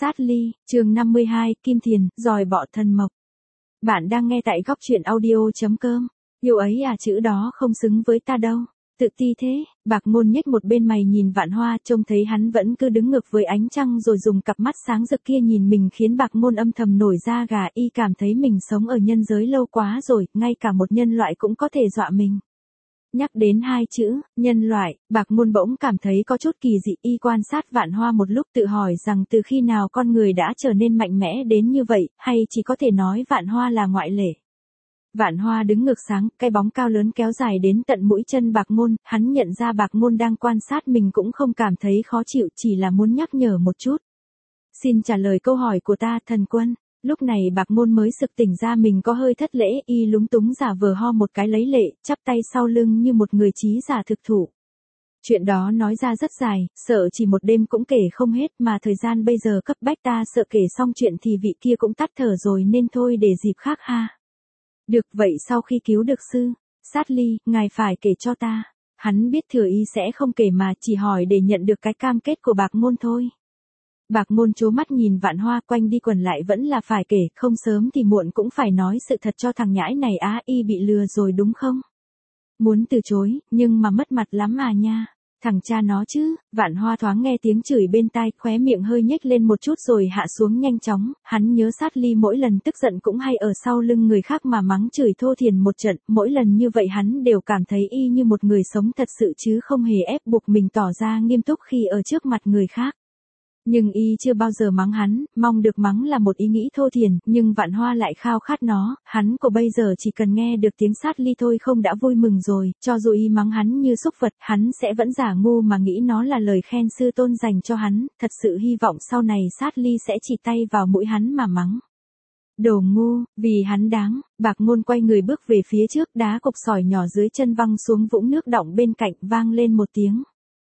Sát ly, chương 52, Kim Thiền, dòi bọ thần mộc. Bạn đang nghe tại góc truyện audio.com. Yêu ấy à, chữ đó không xứng với ta đâu. Tự ti thế, Bạc Ngôn nhếch một bên mày nhìn Vạn Hoa, trông thấy hắn vẫn cứ đứng ngược với ánh trăng rồi dùng cặp mắt sáng rực kia nhìn mình khiến Bạc Ngôn âm thầm nổi da gà, y cảm thấy mình sống ở nhân giới lâu quá rồi, ngay cả một nhân loại cũng có thể dọa mình. Nhắc đến hai chữ, nhân loại, Bạc Ngôn bỗng cảm thấy có chút kỳ dị, y quan sát Vạn Hoa một lúc tự hỏi rằng từ khi nào con người đã trở nên mạnh mẽ đến như vậy, hay chỉ có thể nói Vạn Hoa là ngoại lệ. Vạn Hoa đứng ngược sáng, cái bóng cao lớn kéo dài đến tận mũi chân Bạc Ngôn, hắn nhận ra Bạc Ngôn đang quan sát mình cũng không cảm thấy khó chịu, chỉ là muốn nhắc nhở một chút. Xin trả lời câu hỏi của ta, thần quân. Lúc này Bạc Ngôn mới sực tỉnh ra mình có hơi thất lễ, y lúng túng giả vờ ho một cái lấy lệ, chắp tay sau lưng như một người trí giả thực thụ. Chuyện đó nói ra rất dài, sợ chỉ một đêm cũng kể không hết, mà thời gian bây giờ cấp bách, ta sợ kể xong chuyện thì vị kia cũng tắt thở rồi, nên thôi để dịp khác ha. Được vậy, sau khi cứu được sư Sát ly, ngài phải kể cho ta. Hắn biết thừa y sẽ không kể mà chỉ hỏi để nhận được cái cam kết của Bạc Ngôn thôi. Bạc Ngôn trố mắt nhìn Vạn Hoa, quanh đi quẩn lại vẫn là phải kể, không sớm thì muộn cũng phải nói sự thật cho thằng nhãi này á. Y bị lừa rồi đúng không? Muốn từ chối, nhưng mà mất mặt lắm à nha. Thằng cha nó chứ. Vạn Hoa thoáng nghe tiếng chửi bên tai, khóe miệng hơi nhếch lên một chút rồi hạ xuống nhanh chóng. Hắn nhớ Sát ly mỗi lần tức giận cũng hay ở sau lưng người khác mà mắng chửi thô thiển một trận, mỗi lần như vậy hắn đều cảm thấy y như một người sống thật sự chứ không hề ép buộc mình tỏ ra nghiêm túc khi ở trước mặt người khác. Nhưng y chưa bao giờ mắng hắn, mong được mắng là một ý nghĩ thô thiển, nhưng Vạn Hoa lại khao khát nó, hắn của bây giờ chỉ cần nghe được tiếng Sát ly thôi không đã vui mừng rồi, cho dù y mắng hắn như súc vật, hắn sẽ vẫn giả ngu mà nghĩ nó là lời khen sư tôn dành cho hắn, thật sự hy vọng sau này Sát ly sẽ chỉ tay vào mũi hắn mà mắng. Đồ ngu, vì hắn đáng. Bạc Ngôn quay người bước về phía trước, đá cục sỏi nhỏ dưới chân văng xuống vũng nước đọng bên cạnh, vang lên một tiếng.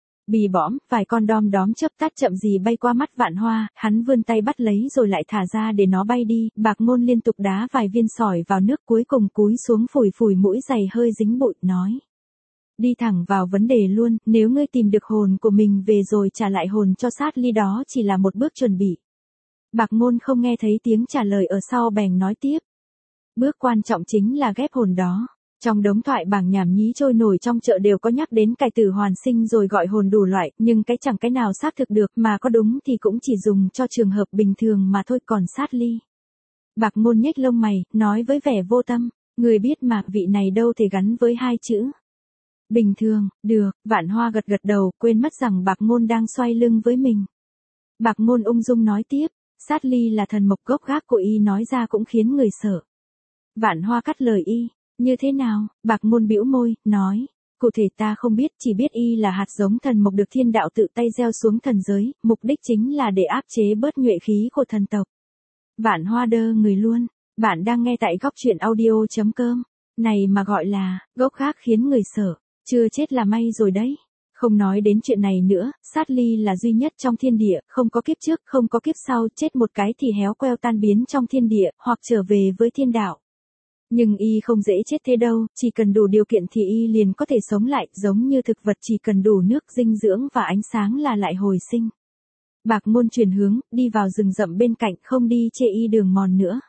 Bì bõm, vài con đom đóm chớp tắt chậm gì bay qua mắt Vạn Hoa, hắn vươn tay bắt lấy rồi lại thả ra để nó bay đi. Bạc Ngôn liên tục đá vài viên sỏi vào nước, cuối cùng cúi xuống phủi phủi mũi giày hơi dính bụi, nói. Đi thẳng vào vấn đề luôn, nếu ngươi tìm được hồn của mình về rồi trả lại hồn cho Sát ly, đó chỉ là một bước chuẩn bị. Bạc Ngôn không nghe thấy tiếng trả lời ở sau bèn nói tiếp. Bước quan trọng chính là ghép hồn đó. Trong đống thoại bảng nhảm nhí trôi nổi trong chợ đều có nhắc đến cải tử hoàn sinh rồi gọi hồn đủ loại, nhưng cái chẳng cái nào xác thực được, mà có đúng thì cũng chỉ dùng cho trường hợp bình thường mà thôi. Còn Sát ly. Bạc Ngôn nhếch lông mày, nói với vẻ vô tâm, người biết mà, vị này đâu thể gắn với hai chữ bình thường. Được. Vạn Hoa gật gật đầu, quên mất rằng Bạc Ngôn đang xoay lưng với mình. Bạc Ngôn ung dung nói tiếp, Sát ly là thần mộc, gốc gác của y nói ra cũng khiến người sợ. Vạn Hoa cắt lời y. Như thế nào? Bạc Ngôn bĩu môi, nói. Cụ thể ta không biết, chỉ biết y là hạt giống thần mộc được thiên đạo tự tay gieo xuống thần giới, mục đích chính là để áp chế bớt nhuệ khí của thần tộc. Vạn Hoa đơ người luôn. Bạn đang nghe tại góc truyện audio.com. Này mà gọi là, gốc gác khiến người sợ. Chưa chết là may rồi đấy. Không nói đến chuyện này nữa, Sát ly là duy nhất trong thiên địa, không có kiếp trước, không có kiếp sau, chết một cái thì héo queo tan biến trong thiên địa, hoặc trở về với thiên đạo. Nhưng y không dễ chết thế đâu, chỉ cần đủ điều kiện thì y liền có thể sống lại, giống như thực vật chỉ cần đủ nước, dinh dưỡng và ánh sáng là lại hồi sinh. Bạc Ngôn chuyển hướng, đi vào rừng rậm bên cạnh, không đi chê y đường mòn nữa.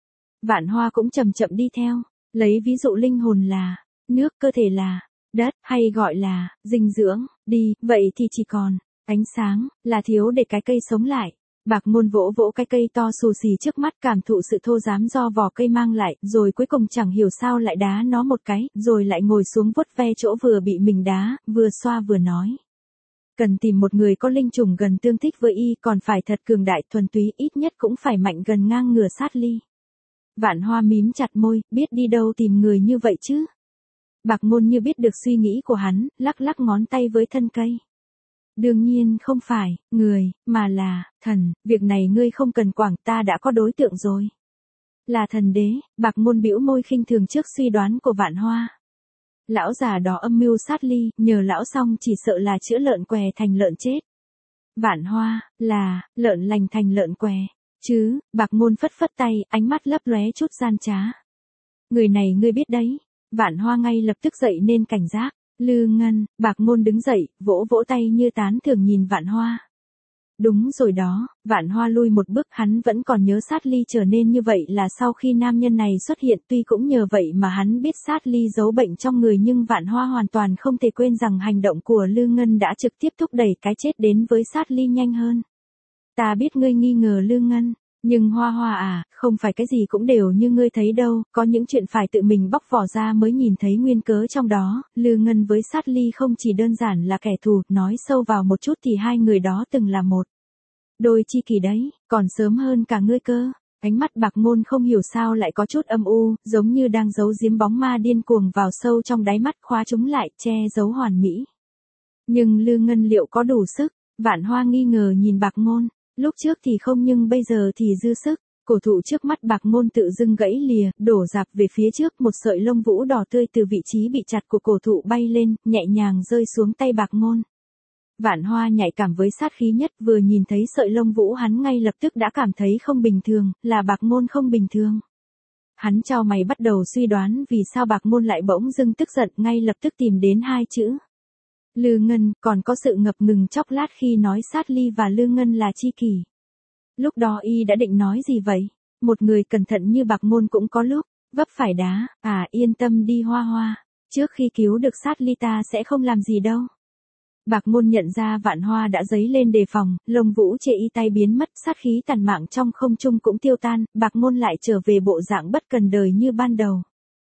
Vạn Hoa cũng chậm chậm đi theo, lấy ví dụ linh hồn là nước, cơ thể là đất, hay gọi là dinh dưỡng, đi, vậy thì chỉ còn ánh sáng, là thiếu để cái cây sống lại. Bạc Ngôn vỗ vỗ cái cây to xù xì trước mắt, cảm thụ sự thô rám do vỏ cây mang lại, rồi cuối cùng chẳng hiểu sao lại đá nó một cái, rồi lại ngồi xuống vuốt ve chỗ vừa bị mình đá, vừa xoa vừa nói. Cần tìm một người có linh trùng gần tương thích với y, còn phải thật cường đại thuần túy, ít nhất cũng phải mạnh gần ngang ngửa Sát ly. Vạn Hoa mím chặt môi, biết đi đâu tìm người như vậy chứ. Bạc Ngôn như biết được suy nghĩ của hắn, lắc lắc ngón tay với thân cây. Đương nhiên không phải người, mà là thần, việc này ngươi không cần quản, ta đã có đối tượng rồi. Là thần đế. Bạc Ngôn bĩu môi khinh thường trước suy đoán của Vạn Hoa. Lão già đó âm mưu Sát ly, nhờ lão xong chỉ sợ là chữa lợn què thành lợn chết. Vạn Hoa, là lợn lành thành lợn què chứ? Bạc Ngôn phất phất tay, ánh mắt lấp lóe chút gian trá. Người này ngươi biết đấy. Vạn Hoa ngay lập tức dậy nên cảnh giác. Lư Ngân. Bạc Ngôn đứng dậy, vỗ vỗ tay như tán thưởng nhìn Vạn Hoa. Đúng rồi đó, Vạn Hoa lui một bước, hắn vẫn còn nhớ Sát Ly, trở nên như vậy là sau khi nam nhân này xuất hiện, tuy cũng nhờ vậy mà hắn biết Sát Ly giấu bệnh trong người, nhưng Vạn Hoa hoàn toàn không thể quên rằng hành động của Lư Ngân đã trực tiếp thúc đẩy cái chết đến với Sát Ly nhanh hơn. Ta biết ngươi nghi ngờ Lư Ngân, nhưng Hoa Hoa à, không phải cái gì cũng đều như ngươi thấy đâu, có những chuyện phải tự mình bóc vỏ ra mới nhìn thấy nguyên cớ trong đó. Lư Ngân với Sát Ly không chỉ đơn giản là kẻ thù, nói sâu vào một chút thì hai người đó từng là một đôi chi kỷ đấy, còn sớm hơn cả ngươi cơ. Ánh mắt Bạc Ngôn không hiểu sao lại có chút âm u, giống như đang giấu giếm bóng ma điên cuồng vào sâu trong đáy mắt, khóa chúng lại, che giấu hoàn mỹ. Nhưng Lư Ngân liệu có đủ sức? Vạn Hoa nghi ngờ nhìn Bạc Ngôn, lúc trước thì không nhưng bây giờ thì dư sức. Cổ thụ trước mắt Bạc Ngôn tự dưng gãy lìa, đổ rạp về phía trước, một sợi lông vũ đỏ tươi từ vị trí bị chặt của cổ thụ bay lên, nhẹ nhàng rơi xuống tay Bạc Ngôn. Vạn Hoa nhạy cảm với sát khí nhất, vừa nhìn thấy sợi lông vũ hắn ngay lập tức đã cảm thấy không bình thường, là Bạc Ngôn không bình thường. Hắn chau mày bắt đầu suy đoán vì sao Bạc Ngôn lại bỗng dưng tức giận, ngay lập tức tìm đến hai chữ Lư Ngân, còn có sự ngập ngừng chốc lát khi nói Sát Ly và Lư Ngân là chi kỷ. Lúc đó y đã định nói gì vậy? Một người cẩn thận như Bạc Ngôn cũng có lúc vấp phải đá. À, yên tâm đi Hoa Hoa, trước khi cứu được Sát Ly ta sẽ không làm gì đâu. Bạc Ngôn nhận ra Vạn Hoa đã dấy lên đề phòng, lông vũ chệ y tay biến mất, sát khí tàn mạn trong không trung cũng tiêu tan, Bạc Ngôn lại trở về bộ dạng bất cần đời như ban đầu.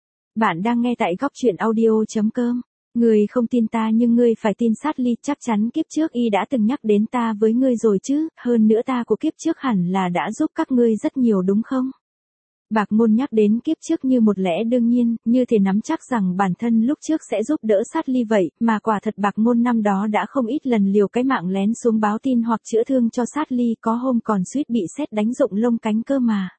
Bạn đang nghe tại góc truyện audio.com. Ngươi không tin ta nhưng ngươi phải tin Sát Ly, chắc chắn kiếp trước y đã từng nhắc đến ta với ngươi rồi chứ, hơn nữa ta của kiếp trước hẳn là đã giúp các ngươi rất nhiều đúng không? Bạc Ngôn nhắc đến kiếp trước như một lẽ đương nhiên, như thể nắm chắc rằng bản thân lúc trước sẽ giúp đỡ Sát Ly vậy, mà quả thật Bạc Ngôn năm đó đã không ít lần liều cái mạng lén xuống báo tin hoặc chữa thương cho Sát Ly, có hôm còn suýt bị sét đánh rụng lông cánh cơ mà.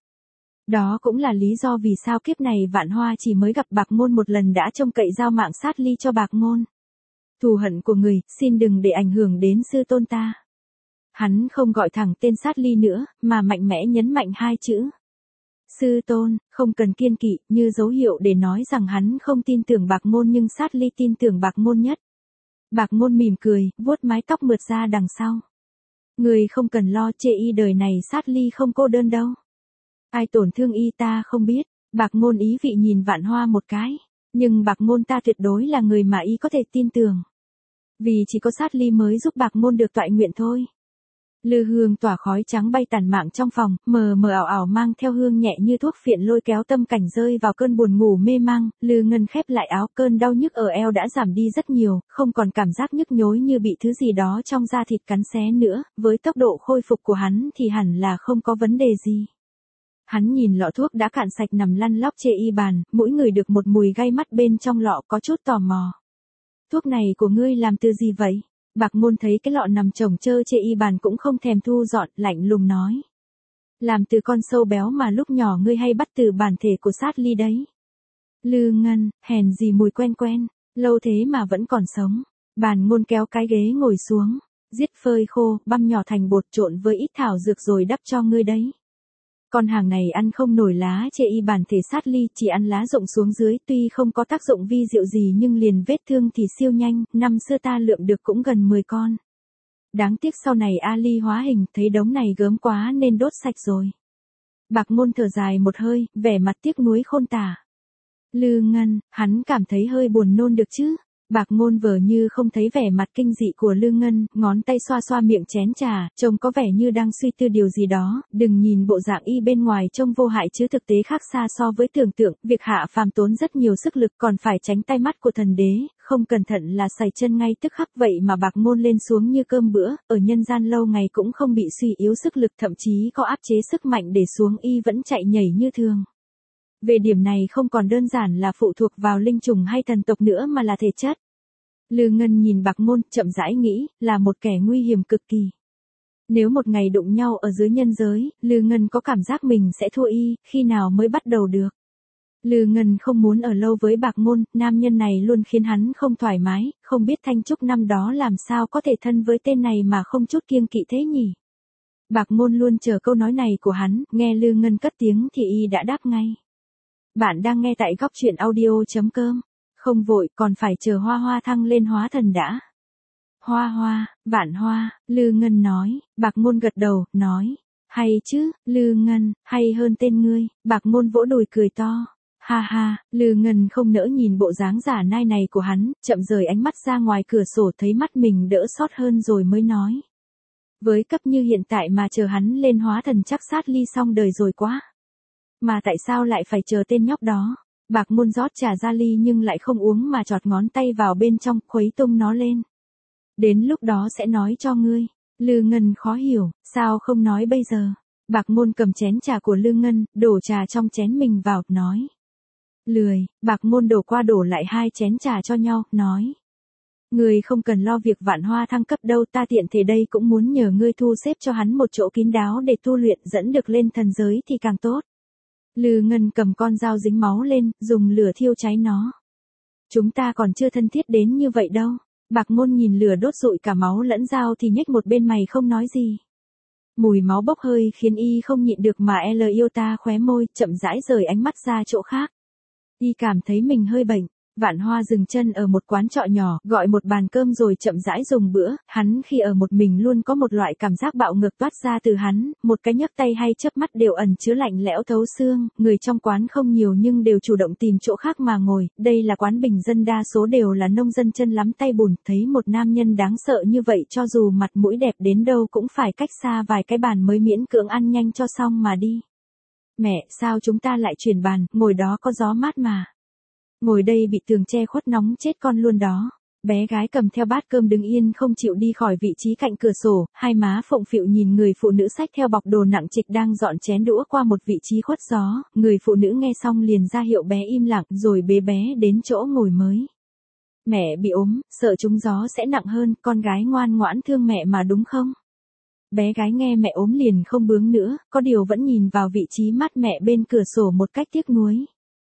Đó cũng là lý do vì sao kiếp này Vạn Hoa chỉ mới gặp Bạc Ngôn một lần đã trông cậy giao mạng Sát Ly cho Bạc Ngôn. Thù hận của người, xin đừng để ảnh hưởng đến sư tôn ta. Hắn không gọi thẳng tên Sát Ly nữa, mà mạnh mẽ nhấn mạnh hai chữ sư tôn, không cần kiên kỵ, như dấu hiệu để nói rằng hắn không tin tưởng Bạc Ngôn nhưng Sát Ly tin tưởng Bạc Ngôn nhất. Bạc Ngôn mỉm cười, vuốt mái tóc mượt ra đằng sau. Người không cần lo, chê y đời này Sát Ly không cô đơn đâu. Ai tổn thương y ta không biết. Bạc Ngôn ý vị nhìn Vạn Hoa một cái. Nhưng Bạc Ngôn ta tuyệt đối là người mà y có thể tin tưởng. Vì chỉ có Sát Ly mới giúp Bạc Ngôn được toại nguyện thôi. Lư hương tỏa khói trắng bay tản mạn trong phòng, mờ mờ ảo ảo mang theo hương nhẹ như thuốc phiện lôi kéo tâm cảnh rơi vào cơn buồn ngủ mê mang. Lư Ngân khép lại áo, cơn đau nhức ở eo đã giảm đi rất nhiều, không còn cảm giác nhức nhối như bị thứ gì đó trong da thịt cắn xé nữa, với tốc độ khôi phục của hắn thì hẳn là không có vấn đề gì. Hắn nhìn lọ thuốc đã cạn sạch nằm lăn lóc chê y bàn, mỗi người được một mùi gai mắt bên trong lọ, có chút tò mò. Thuốc này của ngươi làm từ gì vậy? Bạc Ngôn thấy cái lọ nằm chồng chơ chê y bàn cũng không thèm thu dọn, lạnh lùng nói. Làm từ con sâu béo mà lúc nhỏ ngươi hay bắt từ bản thể của Sát Ly đấy. Lư Ngân, hèn gì mùi quen quen, lâu thế mà vẫn còn sống. Bàn Ngôn kéo cái ghế ngồi xuống, giết phơi khô, băm nhỏ thành bột trộn với ít thảo dược rồi đắp cho ngươi đấy. Con hàng này ăn không nổi lá chê y bản thể Sát Ly, chỉ ăn lá rụng xuống dưới, tuy không có tác dụng vi diệu gì nhưng liền vết thương thì siêu nhanh, năm xưa ta lượm được cũng gần 10 con. Đáng tiếc sau này Ali hóa hình, thấy đống này gớm quá nên đốt sạch rồi. Bạc Ngôn thở dài một hơi, vẻ mặt tiếc nuối khôn tả. Lư Ngân, hắn cảm thấy hơi buồn nôn được chứ. Bạc Ngôn vờ như không thấy vẻ mặt kinh dị của Lư Ngân, ngón tay xoa xoa miệng chén trà, trông có vẻ như đang suy tư điều gì đó. Đừng nhìn bộ dạng y bên ngoài trông vô hại chứ thực tế khác xa so với tưởng tượng, việc hạ phàm tốn rất nhiều sức lực còn phải tránh tay mắt của thần đế, không cẩn thận là sẩy chân ngay tức khắc. Vậy mà Bạc Ngôn lên xuống như cơm bữa, ở nhân gian lâu ngày cũng không bị suy yếu sức lực, thậm chí có áp chế sức mạnh để xuống y vẫn chạy nhảy như thường. Về điểm này không còn đơn giản là phụ thuộc vào linh trùng hay thần tộc nữa mà là thể chất. Lư Ngân nhìn Bạc Ngôn, chậm rãi nghĩ, là một kẻ nguy hiểm cực kỳ. Nếu một ngày đụng nhau ở dưới nhân giới, Lư Ngân có cảm giác mình sẽ thua y, khi nào mới bắt đầu được. Lư Ngân không muốn ở lâu với Bạc Ngôn, nam nhân này luôn khiến hắn không thoải mái, không biết Thanh Trúc năm đó làm sao có thể thân với tên này mà không chút kiêng kỵ thế nhỉ. Bạc Ngôn luôn chờ câu nói này của hắn, nghe Lư Ngân cất tiếng thì y đã đáp ngay. Bạn đang nghe tại góc truyện audio.com. Không vội, còn phải chờ Hoa Hoa thăng lên hóa thần đã. Hoa Hoa, Vạn Hoa, Lư Ngân nói, Bạc Ngôn gật đầu, nói, hay chứ, Lư Ngân, hay hơn tên ngươi, Bạc Ngôn vỗ đùi cười to. Ha ha, Lư Ngân không nỡ nhìn bộ dáng giả nai này của hắn, chậm rời ánh mắt ra ngoài cửa sổ thấy mắt mình đỡ sót hơn rồi mới nói. Với cấp như hiện tại mà chờ hắn lên hóa thần chắc sát ly xong đời rồi quá. Mà tại sao lại phải chờ tên nhóc đó? Bạc Ngôn rót trà ra ly nhưng lại không uống mà chọt ngón tay vào bên trong khuấy tung nó lên. Đến lúc đó sẽ nói cho ngươi. Lư Ngân khó hiểu, sao không nói bây giờ? Bạc Ngôn cầm chén trà của Lư Ngân, đổ trà trong chén mình vào, nói. Lười, Bạc Ngôn đổ qua đổ lại 2 chén trà cho nhau, nói. Ngươi không cần lo việc Vạn Hoa thăng cấp đâu, ta tiện thể đây cũng muốn nhờ ngươi thu xếp cho hắn một chỗ kín đáo để tu luyện, dẫn được lên thần giới thì càng tốt. Lư Ngân cầm con dao dính máu lên, dùng lửa thiêu cháy nó. Chúng ta còn chưa thân thiết đến như vậy đâu. Bạc Ngôn nhìn lửa đốt rụi cả máu lẫn dao thì nhếch một bên mày không nói gì. Mùi máu bốc hơi khiến y không nhịn được mà yêu ta khóe môi, chậm rãi rời ánh mắt ra chỗ khác. Y cảm thấy mình hơi bệnh. Vạn Hoa dừng chân ở một quán trọ nhỏ, gọi một bàn cơm rồi chậm rãi dùng bữa, hắn khi ở một mình luôn có một loại cảm giác bạo ngược toát ra từ hắn, một cái nhấc tay hay chớp mắt đều ẩn chứa lạnh lẽo thấu xương, người trong quán không nhiều nhưng đều chủ động tìm chỗ khác mà ngồi, đây là quán bình dân đa số đều là nông dân chân lắm tay bùn, thấy một nam nhân đáng sợ như vậy cho dù mặt mũi đẹp đến đâu cũng phải cách xa vài cái bàn mới miễn cưỡng ăn nhanh cho xong mà đi. Mẹ, sao chúng ta lại chuyển bàn, ngồi đó có gió mát mà. Ngồi đây bị tường che khuất nóng chết con luôn đó. Bé gái cầm theo bát cơm đứng yên không chịu đi khỏi vị trí cạnh cửa sổ, hai má phụng phịu nhìn người phụ nữ xách theo bọc đồ nặng trịch đang dọn chén đũa qua một vị trí khuất gió, người phụ nữ nghe xong liền ra hiệu bé im lặng rồi bế bé đến chỗ ngồi mới. Mẹ bị ốm, sợ trúng gió sẽ nặng hơn, con gái ngoan ngoãn thương mẹ mà đúng không? Bé gái nghe mẹ ốm liền không bướng nữa, có điều vẫn nhìn vào vị trí mắt mẹ bên cửa sổ một cách tiếc nuối.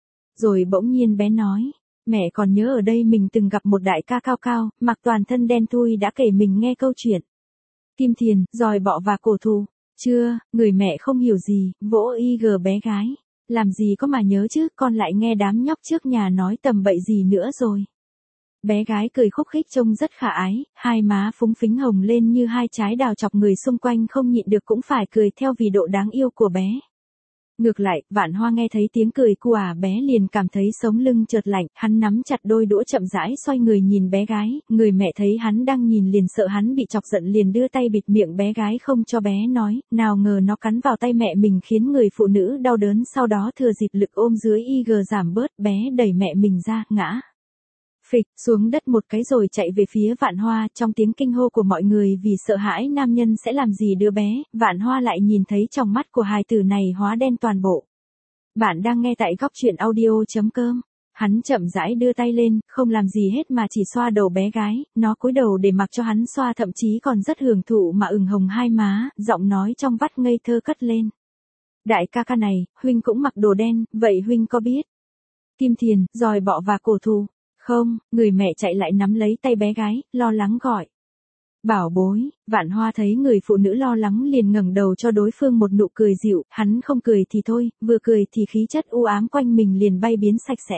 Rồi bỗng nhiên bé nói, mẹ còn nhớ ở đây mình từng gặp một đại ca cao cao, mặc toàn thân đen thui đã kể mình nghe câu chuyện. Kim Thiền, dòi bọ và cổ thụ. Chưa, người mẹ không hiểu gì, vỗ bé gái. Làm gì có mà nhớ chứ, con lại nghe đám nhóc trước nhà nói tầm bậy gì nữa rồi. Bé gái cười khúc khích trông rất khả ái, hai má phúng phính hồng lên như 2 trái đào chọc người xung quanh không nhịn được cũng phải cười theo vì độ đáng yêu của bé. Ngược lại, Vạn Hoa nghe thấy tiếng cười của bé liền cảm thấy sống lưng chợt lạnh, hắn nắm chặt đôi đũa chậm rãi xoay người nhìn bé gái, người mẹ thấy hắn đang nhìn liền sợ hắn bị chọc giận liền đưa tay bịt miệng bé gái không cho bé nói, nào ngờ nó cắn vào tay mẹ mình khiến người phụ nữ đau đớn sau đó thừa dịp lực ôm dưới giảm bớt, bé đẩy mẹ mình ra, ngã phịch xuống đất một cái rồi chạy về phía Vạn Hoa, trong tiếng kinh hô của mọi người vì sợ hãi nam nhân sẽ làm gì đứa bé, Vạn Hoa lại nhìn thấy trong mắt của hài tử này hóa đen toàn bộ. Bạn đang nghe tại góc truyện audio.com. Hắn chậm rãi đưa tay lên, không làm gì hết mà chỉ xoa đầu bé gái, nó cúi đầu để mặc cho hắn xoa thậm chí còn rất hưởng thụ mà ửng hồng hai má, giọng nói trong vắt ngây thơ cất lên. Đại ca ca này, huynh cũng mặc đồ đen, vậy huynh có biết? Kim Thiền, dòi bọ và cổ thụ. Không, người mẹ chạy lại nắm lấy tay bé gái, lo lắng gọi. Bảo bối, Vạn Hoa thấy người phụ nữ lo lắng liền ngẩng đầu cho đối phương một nụ cười dịu, hắn không cười thì thôi, vừa cười thì khí chất u ám quanh mình liền bay biến sạch sẽ.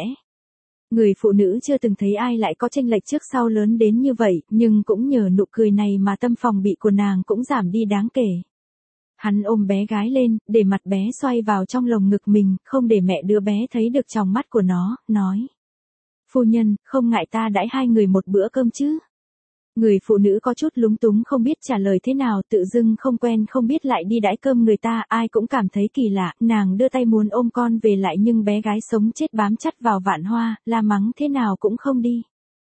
Người phụ nữ chưa từng thấy ai lại có chênh lệch trước sau lớn đến như vậy, nhưng cũng nhờ nụ cười này mà tâm phòng bị của nàng cũng giảm đi đáng kể. Hắn ôm bé gái lên, để mặt bé xoay vào trong lồng ngực mình, không để mẹ đứa bé thấy được trong mắt của nó, nói. Phu nhân, không ngại ta đãi hai người một bữa cơm chứ? Người phụ nữ có chút lúng túng không biết trả lời thế nào, tự dưng không quen không biết lại đi đãi cơm người ta, ai cũng cảm thấy kỳ lạ, nàng đưa tay muốn ôm con về lại nhưng bé gái sống chết bám chặt vào Vạn Hoa, la mắng thế nào cũng không đi.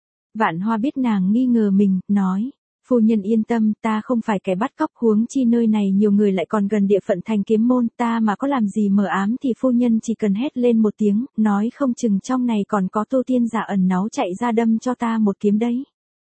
Vạn Hoa biết nàng nghi ngờ mình, nói. Phu nhân yên tâm, ta không phải kẻ bắt cóc, huống chi nơi này nhiều người lại còn gần địa phận thành Kiếm Môn, ta mà có làm gì mờ ám thì phu nhân chỉ cần hét lên một tiếng, nói không chừng trong này còn có tu tiên giả ẩn náu chạy ra đâm cho ta một kiếm đấy.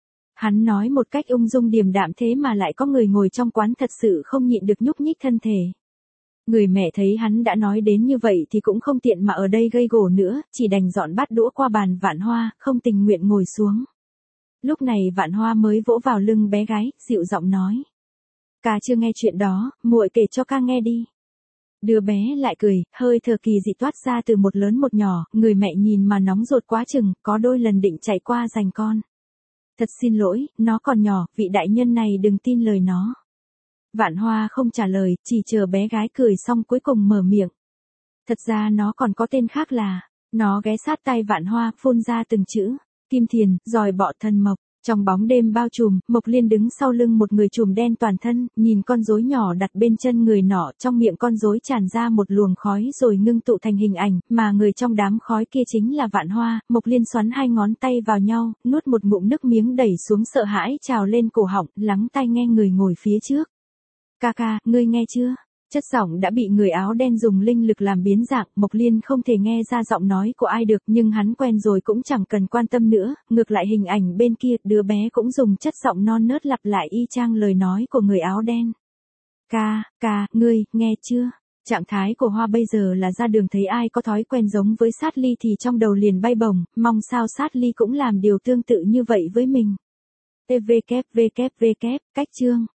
Hắn nói một cách ung dung điềm đạm thế mà lại có người ngồi trong quán thật sự không nhịn được nhúc nhích thân thể. Người mẹ thấy hắn đã nói đến như vậy thì cũng không tiện mà ở đây gây gổ nữa, chỉ đành dọn bát đũa qua bàn Vạn Hoa, không tình nguyện ngồi xuống. Lúc này Vạn Hoa mới vỗ vào lưng bé gái, dịu giọng nói. Ca chưa nghe chuyện đó, muội kể cho ca nghe đi. Đứa bé lại cười, hơi thở kỳ dị toát ra từ một lớn một nhỏ, người mẹ nhìn mà nóng ruột quá chừng, có đôi lần định chạy qua giành con. Thật xin lỗi, nó còn nhỏ, vị đại nhân này đừng tin lời nó. Vạn Hoa không trả lời, chỉ chờ bé gái cười xong cuối cùng mở miệng. Thật ra nó còn có tên khác là, nó ghé sát tai Vạn Hoa, phun ra từng chữ, Kim Thiền, dòi bọ thần mộc. Trong bóng đêm bao trùm, Mộc Liên đứng sau lưng một người trùm đen toàn thân, nhìn con rối nhỏ đặt bên chân người nọ, trong miệng con rối tràn ra một luồng khói rồi ngưng tụ thành hình ảnh, mà người trong đám khói kia chính là Vạn Hoa. Mộc Liên xoắn hai ngón tay vào nhau, nuốt một ngụm nước miếng đẩy xuống, sợ hãi trào lên cổ họng, lắng tai nghe người ngồi phía trước. Ca ca, ngươi nghe chưa? Chất giọng đã bị người áo đen dùng linh lực làm biến dạng, Mộc Liên không thể nghe ra giọng nói của ai được, nhưng hắn quen rồi cũng chẳng cần quan tâm nữa, ngược lại hình ảnh bên kia, đứa bé cũng dùng chất giọng non nớt lặp lại y chang lời nói của người áo đen. Ca, ngươi, nghe chưa? Trạng thái của Hoa bây giờ là ra đường thấy ai có thói quen giống với Sát Ly thì trong đầu liền bay bổng, mong sao Sát Ly cũng làm điều tương tự như vậy với mình. TVKVKVK, cách chương.